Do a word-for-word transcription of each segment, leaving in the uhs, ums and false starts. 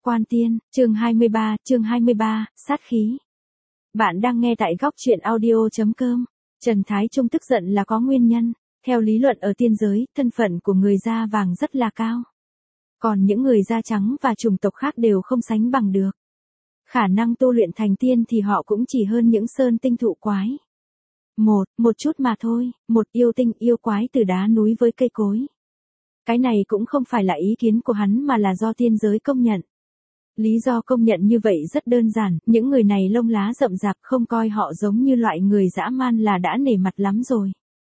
Quan Tiên, chương hai mươi ba, chương hai mươi ba, sát khí. Bạn đang nghe tại góc truyện audio chấm com. Trần Thái Trung tức giận là có nguyên nhân. Theo lý luận ở tiên giới, thân phận của người da vàng rất là cao. Còn những người da trắng và chủng tộc khác đều không sánh bằng được. Khả năng tu luyện thành tiên thì họ cũng chỉ hơn những sơn tinh thụ quái. Một, một chút mà thôi, một yêu tinh yêu quái từ đá núi với cây cối. Cái này cũng không phải là ý kiến của hắn mà là do tiên giới công nhận. Lý do công nhận như vậy rất đơn giản, những người này lông lá rậm rạp không coi họ giống như loại người dã man là đã nể mặt lắm rồi.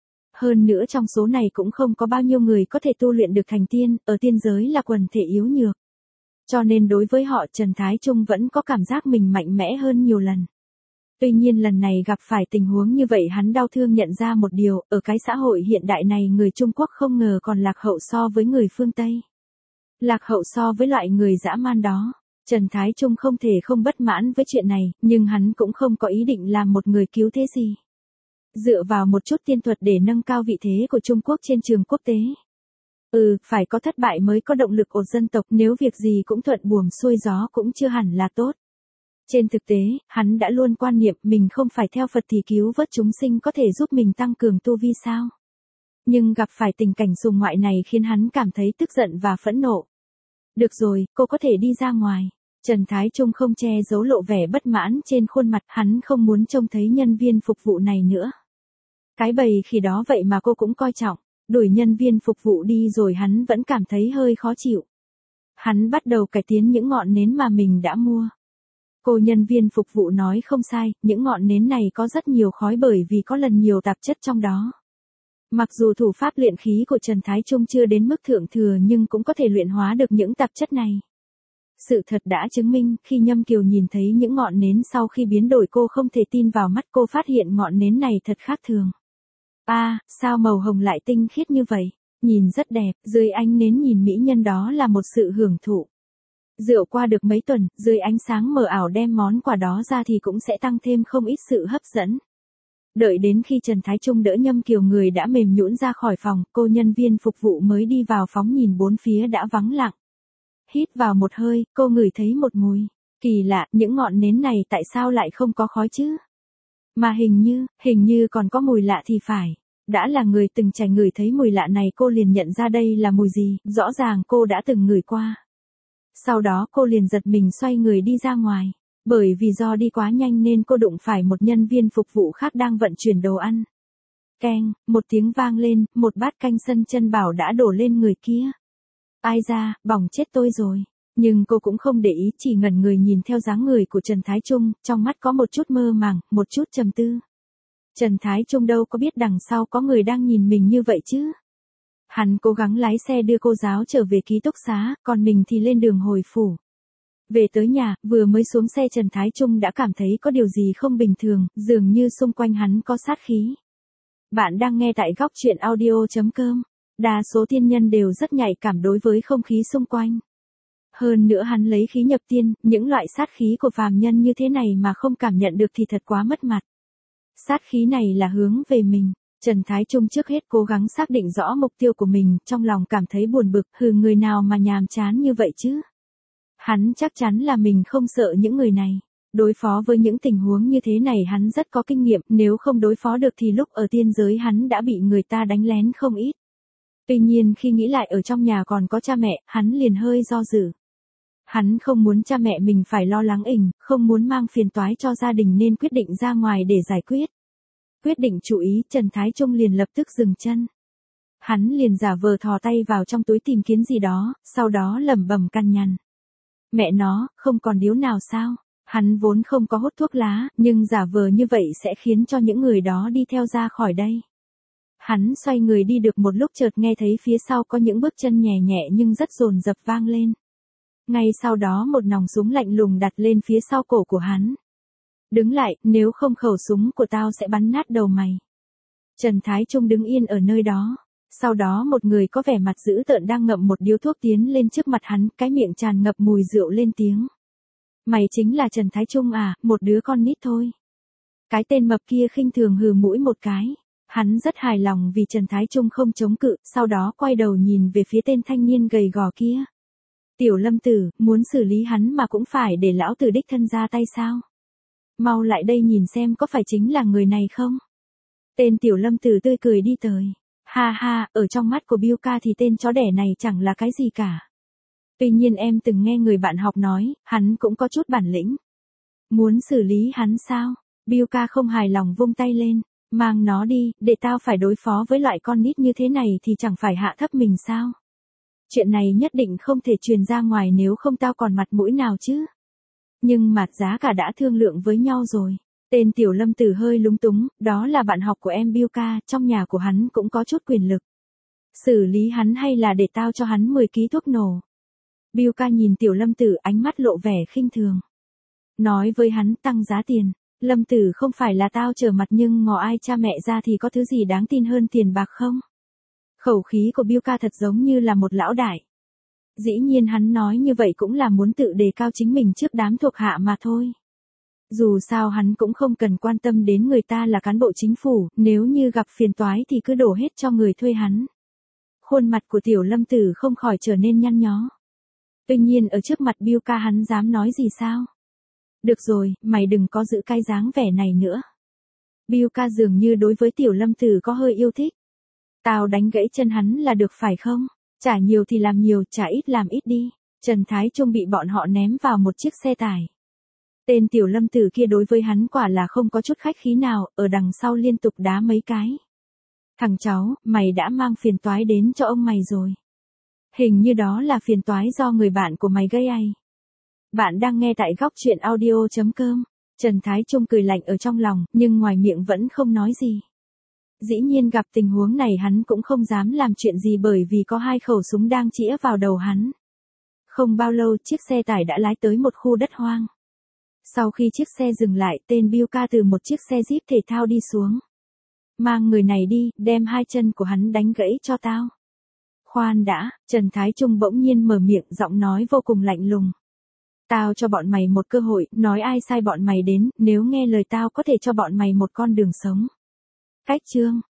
Hơn nữa trong số này cũng không có bao nhiêu người có thể tu luyện được thành tiên, ở tiên giới là quần thể yếu nhược. Cho nên đối với họ Trần Thái Trung vẫn có cảm giác mình mạnh mẽ hơn nhiều lần. Tuy nhiên lần này gặp phải tình huống như vậy hắn đau thương nhận ra một điều, ở cái xã hội hiện đại này người Trung Quốc không ngờ còn lạc hậu so với người phương Tây. Lạc hậu so với loại người dã man đó. Trần Thái Trung không thể không bất mãn với chuyện này, nhưng hắn cũng không có ý định làm một người cứu thế gì. Dựa vào một chút tiên thuật để nâng cao vị thế của Trung Quốc trên trường quốc tế. Ừ, phải có thất bại mới có động lực ột dân tộc, nếu việc gì cũng thuận buồm xuôi gió cũng chưa hẳn là tốt. Trên thực tế, hắn đã luôn quan niệm mình không phải theo Phật thì cứu vớt chúng sinh có thể giúp mình tăng cường tu vi sao. Nhưng gặp phải tình cảnh xung ngoại này khiến hắn cảm thấy tức giận và phẫn nộ. Được rồi, cô có thể đi ra ngoài. Trần Thái Trung không che giấu lộ vẻ bất mãn trên khuôn mặt, hắn không muốn trông thấy nhân viên phục vụ này nữa. Cái bầy khi đó vậy mà cô cũng coi trọng, đuổi nhân viên phục vụ đi rồi hắn vẫn cảm thấy hơi khó chịu. Hắn bắt đầu cải tiến những ngọn nến mà mình đã mua. Cô nhân viên phục vụ nói không sai, những ngọn nến này có rất nhiều khói bởi vì có lần nhiều tạp chất trong đó. Mặc dù thủ pháp luyện khí của Trần Thái Trung chưa đến mức thượng thừa nhưng cũng có thể luyện hóa được những tạp chất này. Sự thật đã chứng minh, khi Nhâm Kiều nhìn thấy những ngọn nến sau khi biến đổi cô không thể tin vào mắt, cô phát hiện ngọn nến này thật khác thường. A, à, sao màu hồng lại tinh khiết như vậy? Nhìn rất đẹp, dưới ánh nến nhìn mỹ nhân đó là một sự hưởng thụ. Rượu qua được mấy tuần, dưới ánh sáng mờ ảo đem món quà đó ra thì cũng sẽ tăng thêm không ít sự hấp dẫn. Đợi đến khi Trần Thái Trung đỡ Nhâm Kiều người đã mềm nhũn ra khỏi phòng, cô nhân viên phục vụ mới đi vào phóng nhìn bốn phía đã vắng lặng. Hít vào một hơi, cô ngửi thấy một mùi. Kỳ lạ, những ngọn nến này tại sao lại không có khói chứ? Mà hình như, hình như còn có mùi lạ thì phải. Đã là người từng trải ngửi thấy mùi lạ này cô liền nhận ra đây là mùi gì, rõ ràng cô đã từng ngửi qua. Sau đó cô liền giật mình xoay người đi ra ngoài. Bởi vì do đi quá nhanh nên cô đụng phải một nhân viên phục vụ khác đang vận chuyển đồ ăn. Keng, một tiếng vang lên, một bát canh sân chân bảo đã đổ lên người kia. Ai da, bỏng chết tôi rồi. Nhưng cô cũng không để ý, chỉ ngẩn người nhìn theo dáng người của Trần Thái Trung, trong mắt có một chút mơ màng, một chút trầm tư. Trần Thái Trung đâu có biết đằng sau có người đang nhìn mình như vậy chứ. Hắn cố gắng lái xe đưa cô giáo trở về ký túc xá, còn mình thì lên đường hồi phủ. Về tới nhà, vừa mới xuống xe Trần Thái Trung đã cảm thấy có điều gì không bình thường, dường như xung quanh hắn có sát khí. Bạn đang nghe tại góc truyện audio chấm com. Đa số tiên nhân đều rất nhạy cảm đối với không khí xung quanh. Hơn nữa hắn lấy khí nhập tiên, những loại sát khí của phàm nhân như thế này mà không cảm nhận được thì thật quá mất mặt. Sát khí này là hướng về mình. Trần Thái Trung trước hết cố gắng xác định rõ mục tiêu của mình, trong lòng cảm thấy buồn bực, hừ người nào mà nhàm chán như vậy chứ. Hắn chắc chắn là mình không sợ những người này. Đối phó với những tình huống như thế này hắn rất có kinh nghiệm, nếu không đối phó được thì lúc ở tiên giới hắn đã bị người ta đánh lén không ít. Tuy nhiên khi nghĩ lại ở trong nhà còn có cha mẹ, hắn liền hơi do dự. Hắn không muốn cha mẹ mình phải lo lắng ỉnh, không muốn mang phiền toái cho gia đình nên quyết định ra ngoài để giải quyết. Quyết định chú ý, Trần Thái Trung liền lập tức dừng chân. Hắn liền giả vờ thò tay vào trong túi tìm kiếm gì đó, sau đó lẩm bẩm căn nhằn. Mẹ nó, không còn điếu nào sao? Hắn vốn không có hút thuốc lá, nhưng giả vờ như vậy sẽ khiến cho những người đó đi theo ra khỏi đây. Hắn xoay người đi được một lúc chợt nghe thấy phía sau có những bước chân nhẹ nhẹ nhưng rất dồn dập vang lên. Ngay sau đó một nòng súng lạnh lùng đặt lên phía sau cổ của hắn. Đứng lại, nếu không khẩu súng của tao sẽ bắn nát đầu mày. Trần Thái Trung đứng yên ở nơi đó. Sau đó một người có vẻ mặt dữ tợn đang ngậm một điếu thuốc tiến lên trước mặt hắn, cái miệng tràn ngập mùi rượu lên tiếng. Mày chính là Trần Thái Trung à, một đứa con nít thôi. Cái tên mập kia khinh thường hừ mũi một cái. Hắn rất hài lòng vì Trần Thái Trung không chống cự, sau đó quay đầu nhìn về phía tên thanh niên gầy gò kia. Tiểu Lâm Tử, muốn xử lý hắn mà cũng phải để lão tử đích thân ra tay sao? Mau lại đây nhìn xem có phải chính là người này không? Tên Tiểu Lâm Tử tươi cười đi tới. Ha ha, ở trong mắt của Bill ca thì tên chó đẻ này chẳng là cái gì cả. Tuy nhiên em từng nghe người bạn học nói, hắn cũng có chút bản lĩnh. Muốn xử lý hắn sao? Bill ca không hài lòng vung tay lên. Mang nó đi, để tao phải đối phó với loại con nít như thế này thì chẳng phải hạ thấp mình sao? Chuyện này nhất định không thể truyền ra ngoài nếu không tao còn mặt mũi nào chứ. Nhưng mà giá cả đã thương lượng với nhau rồi. Tên Tiểu Lâm Tử hơi lúng túng, đó là bạn học của em Bill ca, trong nhà của hắn cũng có chút quyền lực. Xử lý hắn hay là để tao cho hắn mười ký thuốc nổ? Bill ca nhìn Tiểu Lâm Tử ánh mắt lộ vẻ khinh thường. Nói với hắn tăng giá tiền. Lâm Tử không phải là tao trở mặt nhưng ngò ai cha mẹ ra thì có thứ gì đáng tin hơn tiền bạc không? Khẩu khí của Bill ca thật giống như là một lão đại. Dĩ nhiên hắn nói như vậy cũng là muốn tự đề cao chính mình trước đám thuộc hạ mà thôi. Dù sao hắn cũng không cần quan tâm đến người ta là cán bộ chính phủ, nếu như gặp phiền toái thì cứ đổ hết cho người thuê hắn. Khuôn mặt của Tiểu Lâm Tử không khỏi trở nên nhăn nhó. Tuy nhiên ở trước mặt Bill ca hắn dám nói gì sao? Được rồi, mày đừng có giữ cái dáng vẻ này nữa. Bill ca dường như đối với Tiểu Lâm Tử có hơi yêu thích. Tao đánh gãy chân hắn là được phải không? Trả nhiều thì làm nhiều, trả ít làm ít đi. Trần Thái Trung bị bọn họ ném vào một chiếc xe tải. Tên Tiểu Lâm Tử kia đối với hắn quả là không có chút khách khí nào, ở đằng sau liên tục đá mấy cái. Thằng cháu, mày đã mang phiền toái đến cho ông mày rồi. Hình như đó là phiền toái do người bạn của mày gây ai. Bạn đang nghe tại góc truyện audio chấm com. Trần Thái Trung cười lạnh ở trong lòng, nhưng ngoài miệng vẫn không nói gì. Dĩ nhiên gặp tình huống này hắn cũng không dám làm chuyện gì bởi vì có hai khẩu súng đang chĩa vào đầu hắn. Không bao lâu chiếc xe tải đã lái tới một khu đất hoang. Sau khi chiếc xe dừng lại, tên Bill ca từ một chiếc xe Jeep thể thao đi xuống. Mang người này đi, đem hai chân của hắn đánh gãy cho tao. Khoan đã, Trần Thái Trung bỗng nhiên mở miệng giọng nói vô cùng lạnh lùng. Tao cho bọn mày một cơ hội, nói ai sai bọn mày đến, nếu nghe lời tao có thể cho bọn mày một con đường sống. Cách chương,